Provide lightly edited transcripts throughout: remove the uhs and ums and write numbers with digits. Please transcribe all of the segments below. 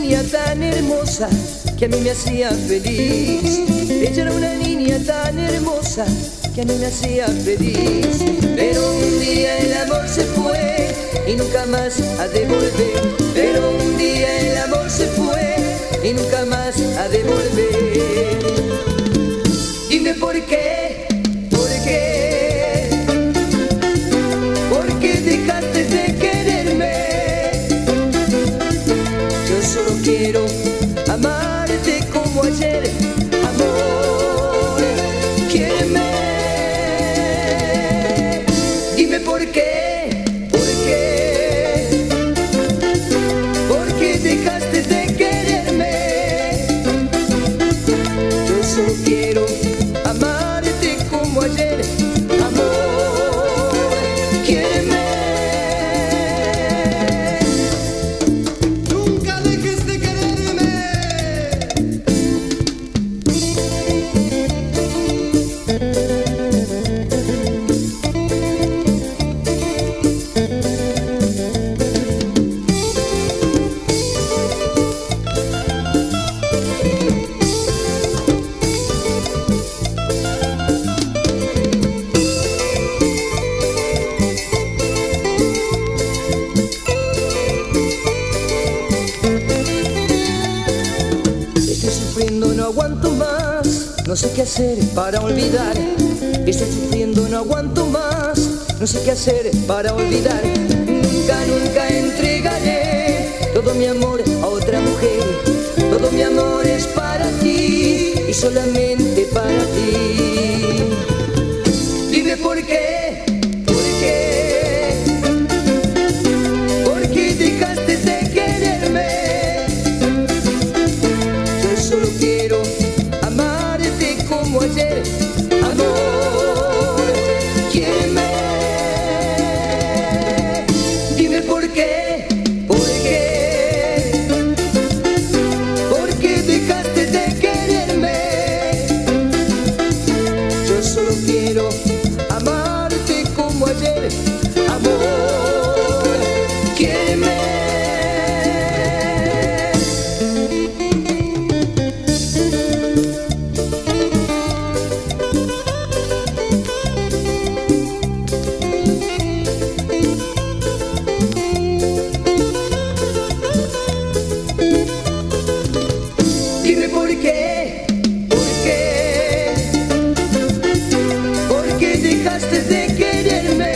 niña tan hermosa que a mí me hacía feliz. Ella era una niña tan hermosa que a mí me hacía feliz. Pero un día el amor se fue y nunca más ha de volver. Pero un día el amor se fue y nunca más ha de volver. Dime por qué, por qué, por qué dejaste de quererme. Yo solo quiero amarte como ayer, amor, quiéreme. Dime por qué, por qué, por qué dejaste de quererme. Yo solo quiero amarte como ayer, amor, quiéreme. Nunca dejes de quererme. Estoy sufriendo, no aguanto más, no sé qué hacer para olvidar. Estoy sufriendo, no aguanto más, no sé qué hacer para olvidar. Nunca, nunca entregaré todo mi amor a otra mujer. Todo mi amor es para ti y solamente para ti. Dime por qué, por qué, por qué dejaste de quererme. Yo solo quiero amarte como ayer, amor, quiéreme. Dime por qué, por qué, por qué dejaste de quererme. Yo solo quiero amarte como ayer, amor, quiéreme. Dime por qué, por qué, por qué dejaste de quererme.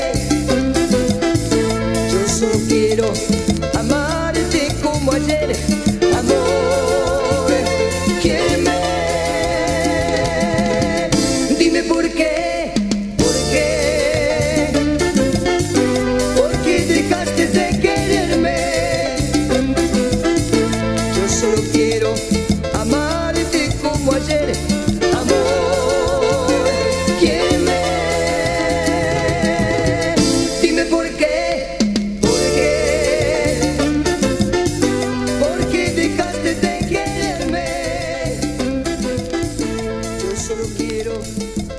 Yo solo quiero amarte como ayer, amor, quiéreme. Dime por qué, por qué, por qué dejaste de quererme. Yo solo quiero amarte como ayer, amor, quiéreme. Dime por qué, por qué, por qué dejaste de quererme. Yo solo quiero